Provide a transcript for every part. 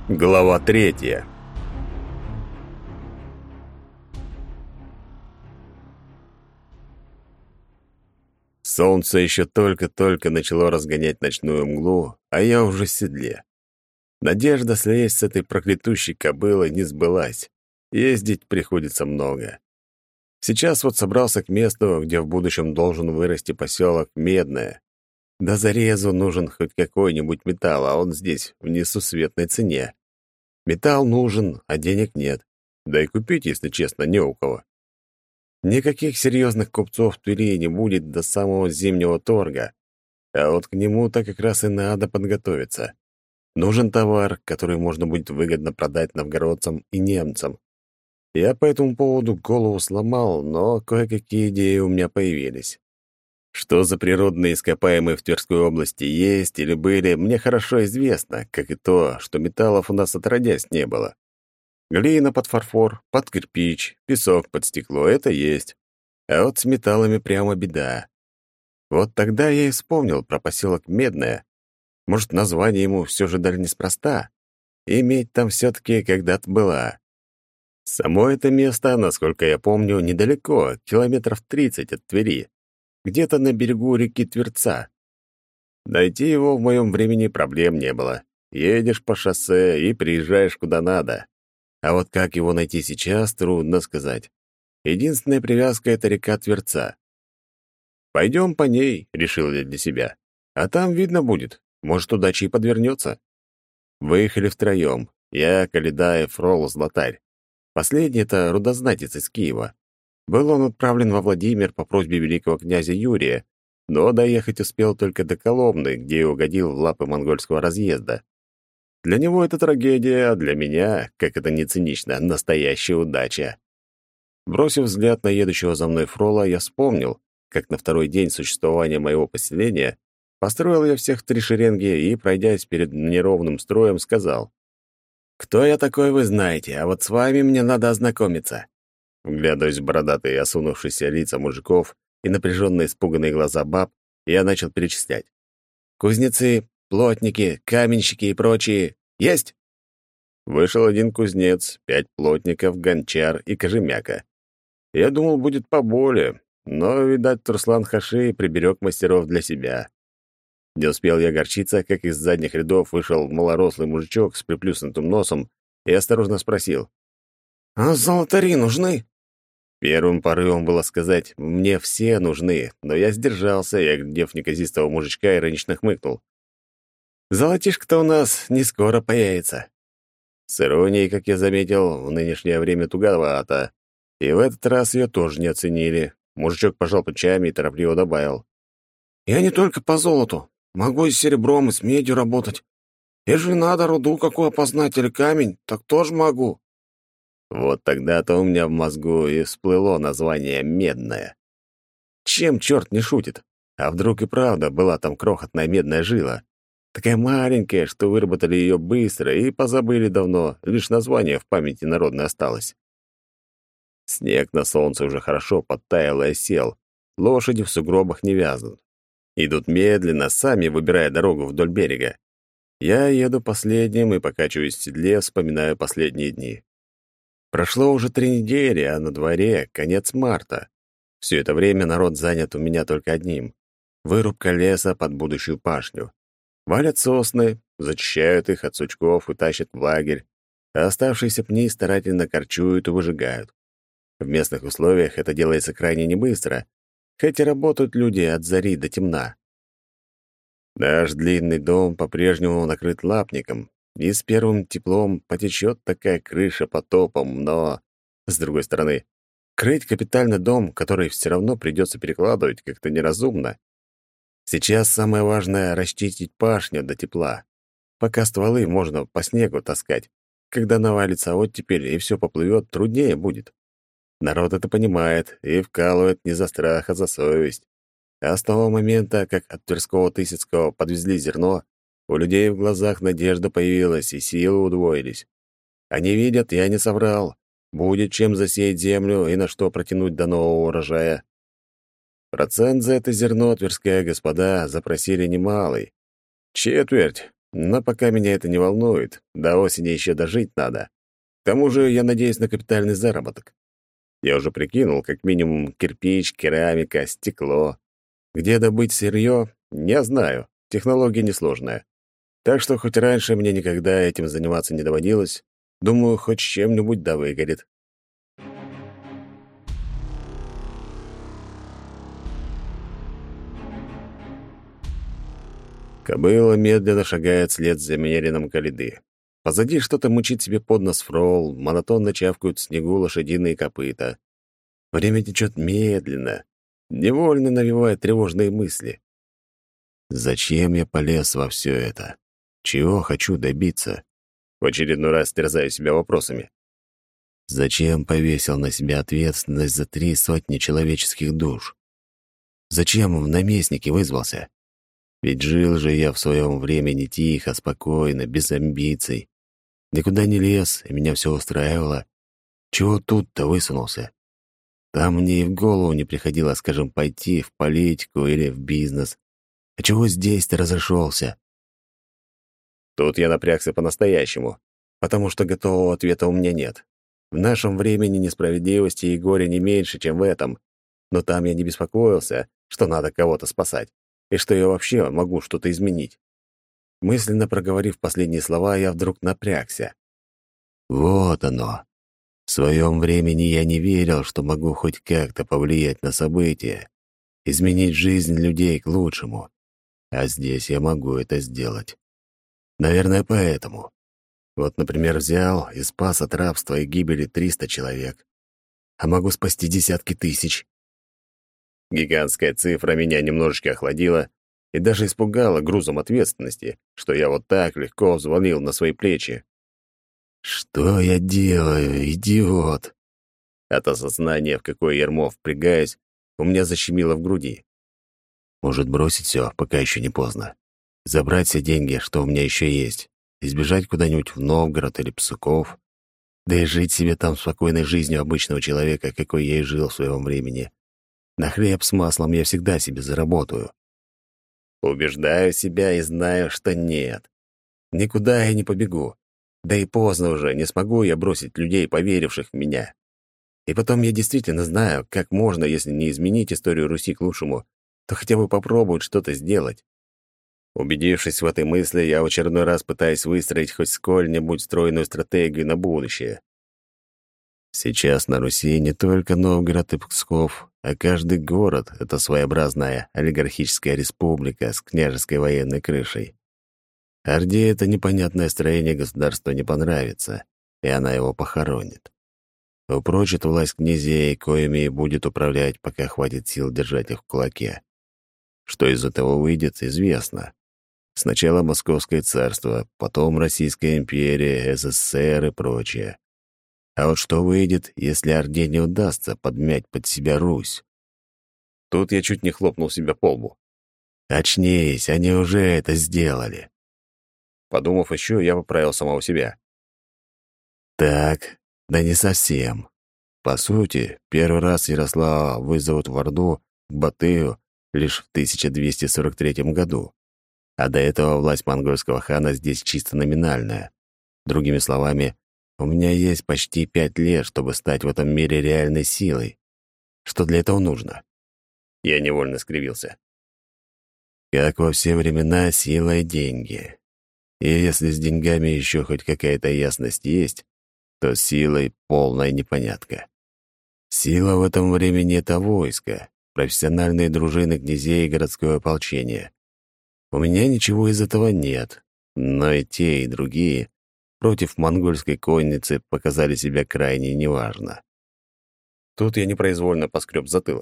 Глава 3. Солнце еще только-только начало разгонять ночную мглу, а я уже в седле. Надежда слезть с этой проклятущей кобылы не сбылась. Ездить приходится много. Сейчас вот собрался к месту, где в будущем должен вырасти поселок Медное. До зарезу нужен хоть какой-нибудь металл, а он здесь в несусветной цене. Металл нужен, а денег нет. Да и купить, если честно, не у кого. Никаких серьезных купцов в Твери не будет до самого зимнего торга. А вот к нему-то как раз и надо подготовиться. Нужен товар, который можно будет выгодно продать новгородцам и немцам. Я по этому поводу голову сломал, но кое-какие идеи у меня появились. Что за природные ископаемые в Тверской области есть или были, мне хорошо известно, как и то, что металлов у нас отродясь не было. Глина под фарфор, под кирпич, песок под стекло — это есть. А вот с металлами прямо беда. Вот тогда я и вспомнил про поселок Медное. Может, название ему все же даже неспроста. Иметь там все-таки когда-то была. Само это место, насколько я помню, недалеко, километров 30 от Твери. Где-то на берегу реки Тверца. Найти его в моем времени проблем не было. Едешь по шоссе и приезжаешь куда надо. А вот как его найти сейчас, трудно сказать. Единственная привязка — это река Тверца. «Пойдем по ней», — решил я для себя. «А там видно будет. Может, удача и подвернется». Выехали втроем. Я, Каледа и Фрол Златарь. Последний — это рудознатец из Киева. Был он отправлен во Владимир по просьбе великого князя Юрия, но доехать успел только до Коломны, где и угодил в лапы монгольского разъезда. Для него это трагедия, а для меня, как это ни цинично, настоящая удача. Бросив взгляд на едущего за мной Фрола, я вспомнил, как на второй день существования моего поселения построил я всех в 3 шеренги и, пройдясь перед неровным строем, сказал: «Кто я такой, вы знаете, а вот с вами мне надо ознакомиться». Вглядываясь в бородатые осунувшиеся лица мужиков и напряженные испуганные глаза баб, я начал перечислять. «Кузнецы, плотники, каменщики и прочие. Есть?» Вышел один кузнец, 5 плотников, гончар и кожемяка. Я думал, будет поболее, но, видать, Турслан Хаши приберег мастеров для себя. Не успел я огорчиться, как из задних рядов вышел малорослый мужичок с приплюснутым носом и осторожно спросил: «А золотари нужны?» Первым порывом было сказать: «Мне все нужны», но я сдержался и, оглядев неказистого мужичка, иронично хмыкнул. «Золотишко-то у нас не скоро появится». С иронией, как я заметил, в нынешнее время туговато, и в этот раз ее тоже не оценили. Мужичок пожал плечами и торопливо добавил: «Я не только по золоту. Могу и с серебром, и с медью работать. Если надо руду какую опознать или камень, так тоже могу». Вот тогда-то у меня в мозгу и всплыло название «Медное». Чем черт не шутит? А вдруг и правда была там крохотная медная жила? Такая маленькая, что выработали ее быстро и позабыли давно, лишь название в памяти народной осталось. Снег на солнце уже хорошо подтаял и осел. Лошади в сугробах не вязнут. Идут медленно, сами выбирая дорогу вдоль берега. Я еду последним и, покачиваясь в седле, вспоминаю последние дни. Прошло уже 3 недели, а на дворе конец марта. Все это время народ занят у меня только одним — вырубка леса под будущую пашню. Валят сосны, зачищают их от сучков и тащат в лагерь, а оставшиеся пни старательно корчуют и выжигают. В местных условиях это делается крайне небыстро, хотя работают люди от зари до темна. Наш длинный дом по-прежнему накрыт лапником, и с первым теплом потечет такая крыша потопом, но, с другой стороны, крыть капитальный дом, который все равно придется перекладывать, как-то неразумно. Сейчас самое важное — расчистить пашню до тепла. Пока стволы можно по снегу таскать. Когда навалится оттепель и все поплывет, труднее будет. Народ это понимает и вкалывает не за страх, а за совесть. А с того момента, как от Тверского-Тысяцкого подвезли зерно, у людей в глазах надежда появилась и силы удвоились. Они видят, я не соврал. Будет чем засеять землю и на что протянуть до нового урожая. Процент за это зерно тверские господа запросили немалый. Четверть, Но пока меня это не волнует, до осени еще дожить надо. К тому же я надеюсь на капитальный заработок. Я уже прикинул, как минимум кирпич, керамика, стекло. Где добыть сырье, не знаю. Технология несложная. Так что хоть раньше мне никогда этим заниматься не доводилось, думаю, хоть чем-нибудь да выгорит. Кобыла медленно шагает вслед за Мерином Калиды. Позади что-то мучит себе под нос фрол, монотонно чавкают в снегу лошадиные копыта. Время течет медленно, невольно навевая тревожные мысли. Зачем я полез во все это? Чего хочу добиться? В очередной раз терзаю себя вопросами. Зачем повесил на себя ответственность за 300 человеческих душ? Зачем в наместники вызвался? Ведь жил же я в своем времени тихо, спокойно, без амбиций. Никуда не лез, и меня все устраивало. Чего тут-то высунулся? Там мне и в голову не приходило, скажем, пойти в политику или в бизнес. А чего здесь-то разошелся? Тут я напрягся по-настоящему, потому что готового ответа у меня нет. В нашем времени несправедливости и горя не меньше, чем в этом. Но там я не беспокоился, что надо кого-то спасать, и что я вообще могу что-то изменить. Мысленно проговорив последние слова, я вдруг напрягся. Вот оно. В своем времени я не верил, что могу хоть как-то повлиять на события, изменить жизнь людей к лучшему. А здесь я могу это сделать. Наверное, поэтому. Вот, например, взял и спас от рабства и гибели 300 человек. А могу спасти десятки тысяч. Гигантская цифра меня немножечко охладила и даже испугала грузом ответственности, что я вот так легко взвалил на свои плечи. Что я делаю, идиот? От осознания, в какое ярмо впрягаюсь, у меня защемило в груди. Может, бросить все, пока еще не поздно. Забрать все деньги, что у меня еще есть, и сбежать куда-нибудь в Новгород или Псуков, да и жить себе там спокойной жизнью обычного человека, какой я и жил в своем времени. На хлеб с маслом я всегда себе заработаю. Убеждаю себя и знаю, что нет. Никуда я не побегу. Да и поздно уже, не смогу я бросить людей, поверивших в меня. И потом я действительно знаю, как можно, если не изменить историю Руси к лучшему, то хотя бы попробовать что-то сделать. Убедившись в этой мысли, я в очередной раз пытаюсь выстроить хоть сколь-нибудь стройную стратегию на будущее. Сейчас на Руси не только Новгород и Псков, а каждый город — это своеобразная олигархическая республика с княжеской военной крышей. Орде это непонятное строение государства не понравится, и она его похоронит. Упрочит власть князей, коими и будет управлять, пока хватит сил держать их в кулаке. Что из этого выйдет, известно. Сначала Московское царство, потом Российская империя, СССР и прочее. А вот что выйдет, если Орде не удастся подмять под себя Русь? Тут я чуть не хлопнул себя по лбу. Очнись, они уже это сделали. Подумав еще, я поправил самого себя. Так, да не совсем. По сути, первый раз Ярослава вызовут в Орду к Батыю лишь в 1243 году. А до этого власть монгольского хана здесь чисто номинальная. Другими словами, у меня есть почти 5 лет, чтобы стать в этом мире реальной силой. Что для этого нужно? Я невольно скривился. Как во все времена, сила и деньги. И если с деньгами еще хоть какая-то ясность есть, то с силой полная непонятка. Сила в этом времени — это войско, профессиональные дружины князей и городское ополчение. У меня ничего из этого нет, но и те, и другие против монгольской конницы показали себя крайне неважно. Тут я непроизвольно поскреб затылок.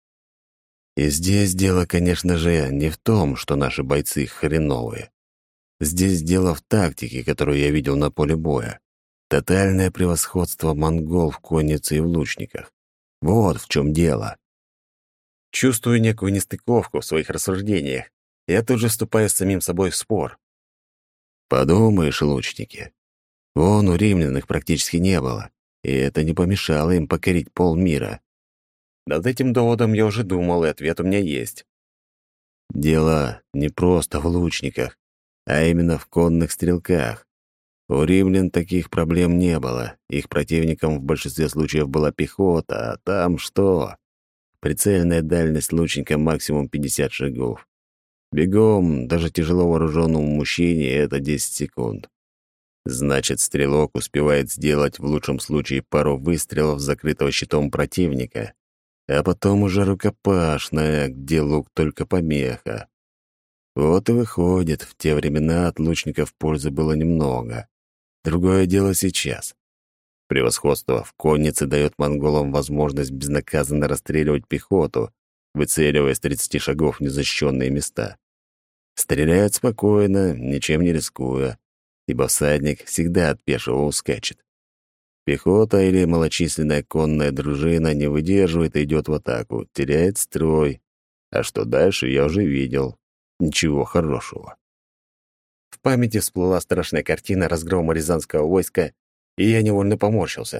И здесь дело, конечно же, не в том, что наши бойцы хреновые. Здесь дело в тактике, которую я видел на поле боя. Тотальное превосходство монгол в коннице и в лучниках. Вот в чем дело. Чувствую некую нестыковку в своих рассуждениях. Я тут же вступаю с самим собой в спор. Подумаешь, лучники. Вон у римлян их практически не было, и это не помешало им покорить полмира. Над этим доводом я уже думал, и ответ у меня есть. Дело не просто в лучниках. а именно в конных стрелках. У римлян таких проблем не было. Их противником в большинстве случаев была пехота, а там что? Прицельная дальность лучника максимум 50 шагов. Бегом, даже тяжело вооруженному мужчине, это 10 секунд. Значит, стрелок успевает сделать в лучшем случае пару выстрелов закрытого щитом противника, а потом уже рукопашная, где лук только помеха. Вот и выходит, в те времена от лучников пользы было немного. Другое дело сейчас. Превосходство в коннице дает монголам возможность безнаказанно расстреливать пехоту, выцеливая с 30 шагов незащищенные места. Стреляют спокойно, ничем не рискуя, ибо всадник всегда от пешего ускачет. Пехота или малочисленная конная дружина не выдерживает и идет в атаку, теряет строй. А что дальше, я уже видел. Ничего хорошего. В памяти всплыла страшная картина разгрома рязанского войска, и я невольно поморщился.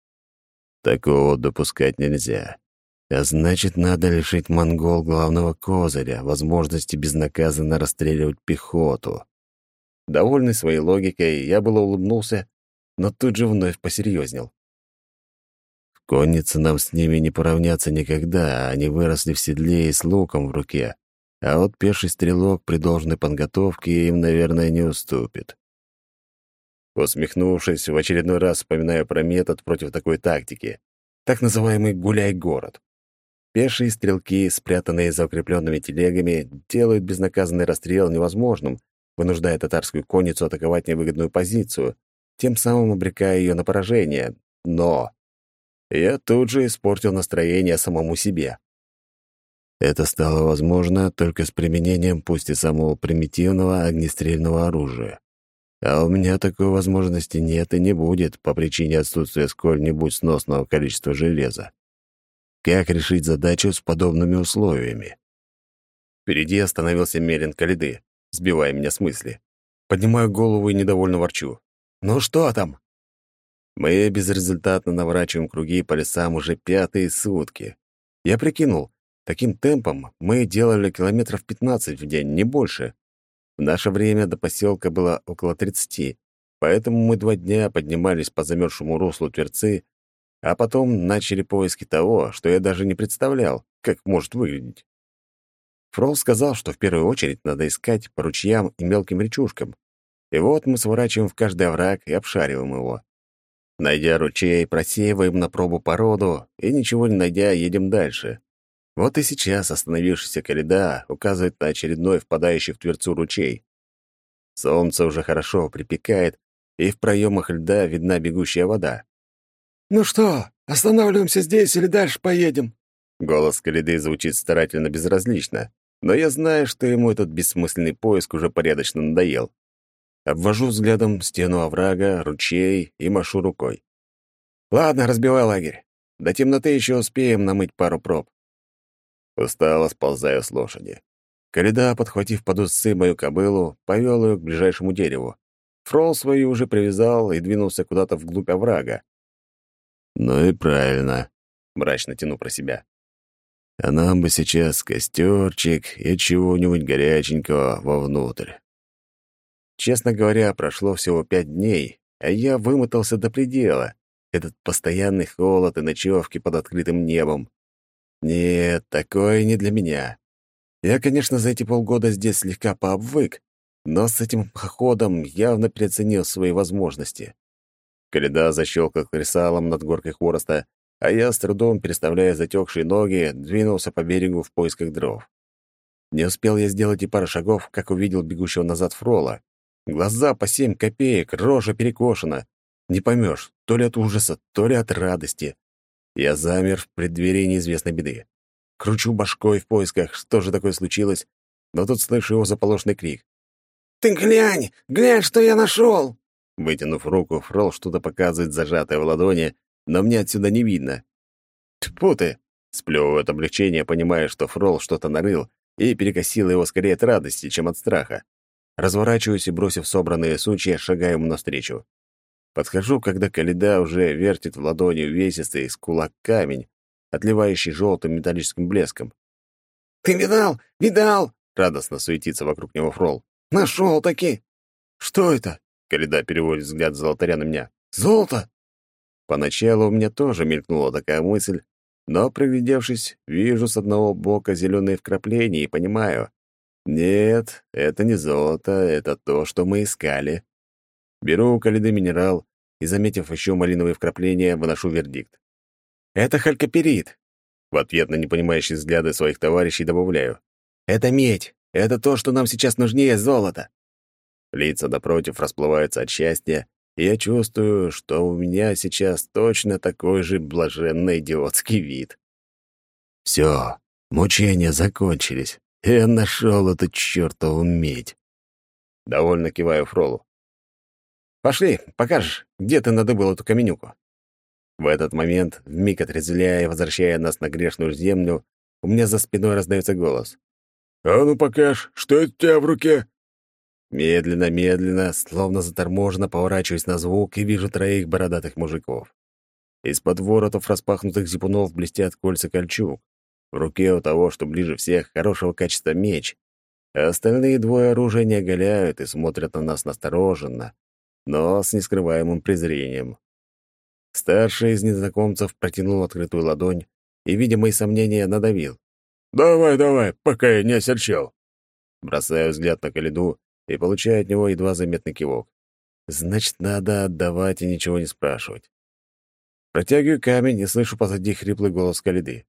Такого допускать нельзя. А значит, надо лишить монгол главного козыря, возможности безнаказанно расстреливать пехоту. Довольный своей логикой, я было улыбнулся, но тут же вновь посерьезнел. В коннице нам с ними не поравняться никогда, они выросли в седле и с луком в руке. А вот пеший стрелок при должной подготовке им, наверное, не уступит. Усмехнувшись, в очередной раз вспоминаю про метод против такой тактики. Так называемый «гуляй-город». Пешие стрелки, спрятанные за укрепленными телегами, делают безнаказанный расстрел невозможным, вынуждая татарскую конницу атаковать невыгодную позицию, тем самым обрекая ее на поражение. Но я тут же испортил настроение самому себе. Это стало возможно только с применением пусть и самого примитивного огнестрельного оружия. А у меня такой возможности нет и не будет по причине отсутствия сколь-нибудь сносного количества железа. Как решить задачу с подобными условиями? Впереди остановился Мерин Калиды, сбивая меня с мысли. Поднимаю голову и недовольно ворчу. «Ну что там?» Мы безрезультатно наворачиваем круги по лесам уже 5-е сутки. Я прикинул, таким темпом мы делали километров 15 в день, не больше. В наше время до поселка было около 30, поэтому мы 2 дня поднимались по замерзшему руслу Тверцы, а потом начали поиски того, что я даже не представлял, как может выглядеть. Фрол сказал, что в первую очередь надо искать по ручьям и мелким речушкам. И вот мы сворачиваем в каждый овраг и обшариваем его. Найдя ручей, просеиваем на пробу породу, и, ничего не найдя, едем дальше. Вот и сейчас остановившийся Калида указывает на очередной впадающий в Тверцу ручей. Солнце уже хорошо припекает, и в проемах льда видна бегущая вода. «Ну что, останавливаемся здесь или дальше поедем?» Голос Калиды звучит старательно безразлично, но я знаю, что ему этот бессмысленный поиск уже порядочно надоел. Обвожу взглядом стену оврага, ручей и машу рукой. «Ладно, разбивай лагерь. До темноты еще успеем намыть пару проб». Устало сползаю с лошади. Калида, подхватив под узцы мою кобылу, повел ее к ближайшему дереву. Фрол свою уже привязал и двинулся куда-то вглубь оврага. «Ну и правильно», — мрачно тяну про себя. «А нам бы сейчас костерчик и чего-нибудь горяченького вовнутрь». Честно говоря, прошло всего 5 дней, а я вымотался до предела. Этот постоянный холод и ночевки под открытым небом. Нет, такое не для меня. Я, конечно, за эти полгода здесь слегка пообвык, но с этим походом явно переоценил свои возможности. Калида защелкал кресалом над горкой хвороста, а я, с трудом переставляя затекшие ноги, двинулся по берегу в поисках дров. Не успел я сделать и пары шагов, как увидел бегущего назад Фрола. Глаза по 7 копеек, рожа перекошена. Не поймешь, то ли от ужаса, то ли от радости. Я замер в преддверии неизвестной беды. Кручу башкой в поисках, что же такое случилось, но тут слышу его заполошный крик. «Ты глянь! Глянь, что я нашел!» Вытянув руку, Фрол что-то показывает зажатое в ладони, но мне отсюда не видно. Тьфу ты! Сплёвываю от облегчения, понимая, что Фрол что-то нарыл, и перекосило его скорее от радости, чем от страха. Разворачиваюсь и, бросив собранные сучья, шагаю ему навстречу. Подхожу, когда Калида уже вертит в ладони увесистый из кулак камень, отливающий желтым металлическим блеском. «Ты видал? Видал?» — радостно суетится вокруг него Фрол. Нашел-таки!» «Что это?» — Коляда переводит взгляд с золотаря на меня. «Золото!» Поначалу у меня тоже мелькнула такая мысль, но, приглядевшись, вижу с одного бока зеленые вкрапления и понимаю. Нет, это не золото, это то, что мы искали. Беру у Коляды минерал и, заметив еще малиновые вкрапления, выношу вердикт. Это халькоперит. В ответ на непонимающие взгляды своих товарищей добавляю. Это медь. Это то, что нам сейчас нужнее золота. Лица напротив расплываются от счастья, и я чувствую, что у меня сейчас точно такой же блаженно-идиотский вид. Все, мучения закончились. Я нашел эту чертову медь. Довольно киваю Фролу. Пошли, покажешь, где ты надыбал эту каменюку. В этот момент, вмиг отрезвляя и возвращая нас на грешную землю, у меня за спиной раздается голос. «А ну покажь, что это у тебя в руке?» Медленно, словно заторможенно поворачиваюсь на звук и вижу троих бородатых мужиков. Из-под воротов распахнутых зипунов блестят кольца кольчуг. В руке у того, что ближе всех, хорошего качества меч, а остальные двое оружия не оголяют и смотрят на нас настороженно, но с нескрываемым презрением. Старший из незнакомцев протянул открытую ладонь и, видя мои сомнения, надавил. «Давай, пока я не осерчал». Бросаю взгляд на Коляду и получаю от него едва заметный кивок. Значит, надо отдавать и ничего не спрашивать. Протягиваю камень и слышу позади хриплый голос Коляды.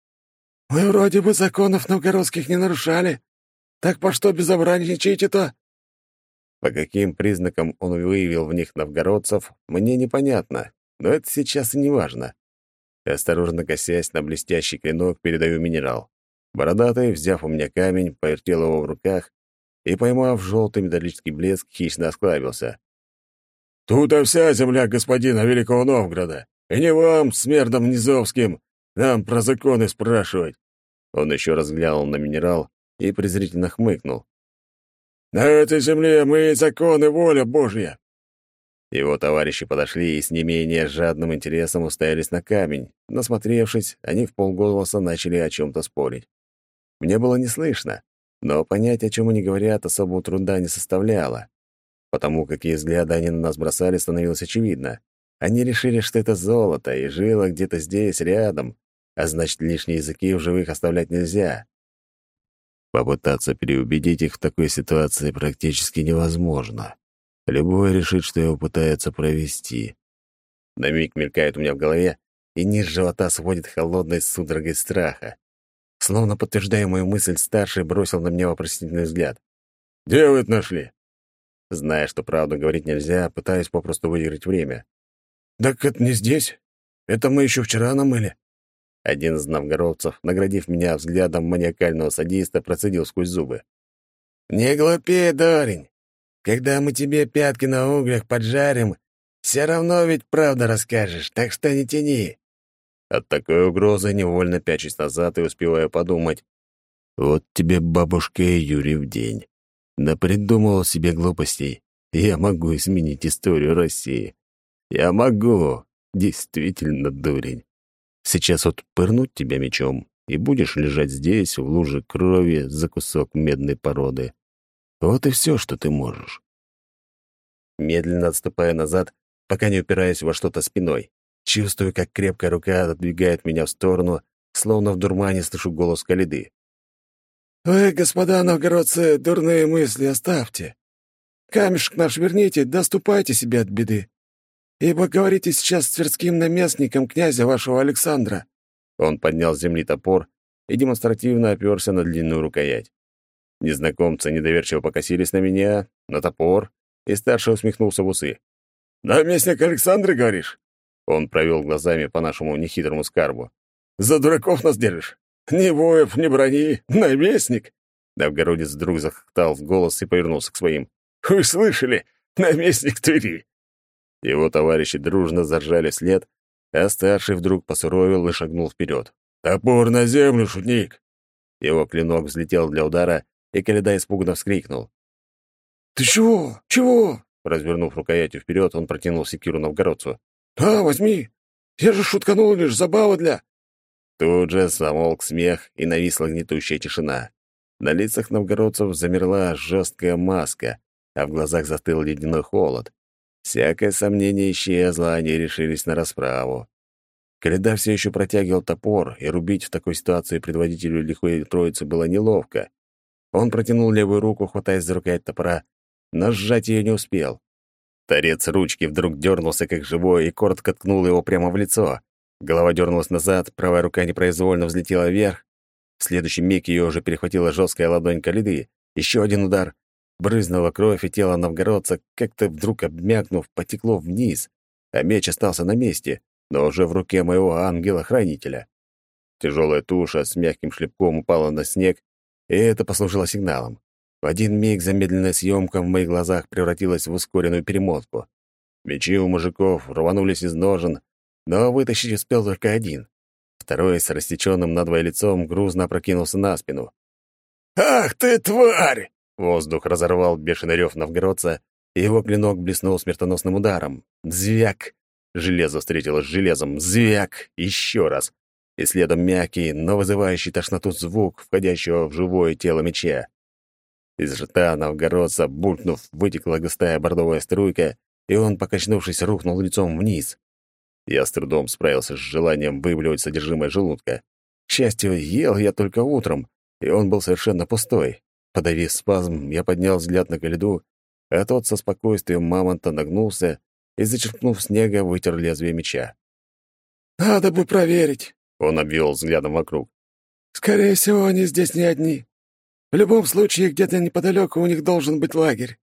«Мы вроде бы законов новгородских не нарушали. Так по что безобразничаете-то?» По каким признакам он выявил в них новгородцев, мне непонятно, но это сейчас и не важно. Осторожно косясь на блестящий клинок, передаю минерал. Бородатый, взяв у меня камень, повертел его в руках и, поймав желтый металлический блеск, хищно осклабился. «Тут-то вся земля господина Великого Новгорода, и не вам, смердам низовским, нам про законы спрашивать». Он еще раз глянул на минерал и презрительно хмыкнул. «На этой земле мы и закон, и воля Божья». Его товарищи подошли и с не менее жадным интересом уставились на камень. Насмотревшись, они вполголоса начали о чем-то спорить. Мне было не слышно, но понять, о чем они говорят, особого труда не составляло. Потому какие взгляды они на нас бросали, становилось очевидно. Они решили, что это золото, и жило где-то здесь, рядом, а значит, лишние языки в живых оставлять нельзя. Попытаться переубедить их в такой ситуации практически невозможно. Любой решит, что его пытаются провести. На миг мелькает у меня в голове, и низ живота сводит холодной судорогой страха. Словно подтверждая мою мысль, старший бросил на меня вопросительный взгляд. «Где вы это нашли?» Зная, что правду говорить нельзя, пытаюсь попросту выиграть время. «Так это не здесь. Это мы еще вчера намыли». Один из новгородцев, наградив меня взглядом маниакального садиста, процедил сквозь зубы. «Не глупи, дурень. Когда мы тебе пятки на углях поджарим, все равно ведь правду расскажешь, так что не тяни». От такой угрозы невольно пячусь назад и успеваю подумать. Вот тебе бабушка и Юрий в день. Напридумывал себе глупостей. Я могу изменить историю России. Я могу. Действительно, дурень. Сейчас вот пырнуть тебя мечом, и будешь лежать здесь, в луже крови, за кусок медной породы. Вот и все, что ты можешь. Медленно отступаю назад, пока не упираюсь во что-то спиной. Чувствую, как крепкая рука отодвигает меня в сторону, словно в дурмане слышу голос Коляды. «Вы, господа новгородцы, дурные мысли оставьте. Камешек наш верните, доступайте себе от беды. Ибо говорите сейчас с тверским наместником князя вашего Александра». Он поднял с земли топор и демонстративно оперся на длинную рукоять. Незнакомцы недоверчиво покосились на меня, на топор, и старший усмехнулся в усы. «Наместник Александра, говоришь?» Он провел глазами по нашему нехитрому скарбу. «За дураков нас держишь? Ни воев, ни брони, наместник!» Новгородец вдруг захохотал в голос и повернулся к своим. «Вы слышали? Наместник Твери!» Его товарищи дружно заржали вслед, а старший вдруг посуровил и шагнул вперед. «Топор на землю, шутник!» Его клинок взлетел для удара, и Коляда испуганно вскрикнул. «Ты чего? Чего?» Развернув рукоятью вперед, он протянул секиру новгородцу. Возьми! Я же шутканул, лишь забава для...» Тут же замолк смех, и нависла гнетущая тишина. На лицах новгородцев замерла жесткая маска, а в глазах застыл ледяной холод. Всякое сомнение исчезло, они решились на расправу. Коляда все еще протягивал топор, и рубить в такой ситуации предводителю лихой троицы было неловко. Он протянул левую руку, хватаясь за рукоять топора, но сжать ее не успел. Торец ручки вдруг дернулся, как живой, и коротко ткнул его прямо в лицо. Голова дернулась назад, правая рука непроизвольно взлетела вверх. В следующий миг ее уже перехватила жесткая ладонь Коляды. Еще один удар. Брызнула кровь, и тело новгородца, как-то вдруг обмякнув, потекло вниз, а меч остался на месте, но уже в руке моего ангела-хранителя. Тяжелая туша с мягким шлепком упала на снег, и это послужило сигналом. В один миг замедленная съемка в моих глазах превратилась в ускоренную перемотку. Мечи у мужиков рванулись из ножен, но вытащить успел только один. Второй с рассеченным надвое лицом грузно опрокинулся на спину. «Ах ты, тварь!» Воздух разорвал бешеный рев новгородца, и его клинок блеснул смертоносным ударом. Звяк! Железо встретилось с железом. Звяк! Еще раз. И следом мягкий, но вызывающий тошноту звук входящего в живое тело меча. Из жета новгородца, булькнув, вытекла густая бордовая струйка, и он, покачнувшись, рухнул лицом вниз. Я с трудом справился с желанием выблевать содержимое желудка. К счастью, ел я только утром, и он был совершенно пустой. Подавив спазм, я поднял взгляд на Коляду, а тот со спокойствием мамонта нагнулся и, зачерпнув снега, вытер лезвие меча. «Надо бы проверить», — он обвел взглядом вокруг. «Скорее всего, они здесь не одни. В любом случае, где-то неподалеку у них должен быть лагерь.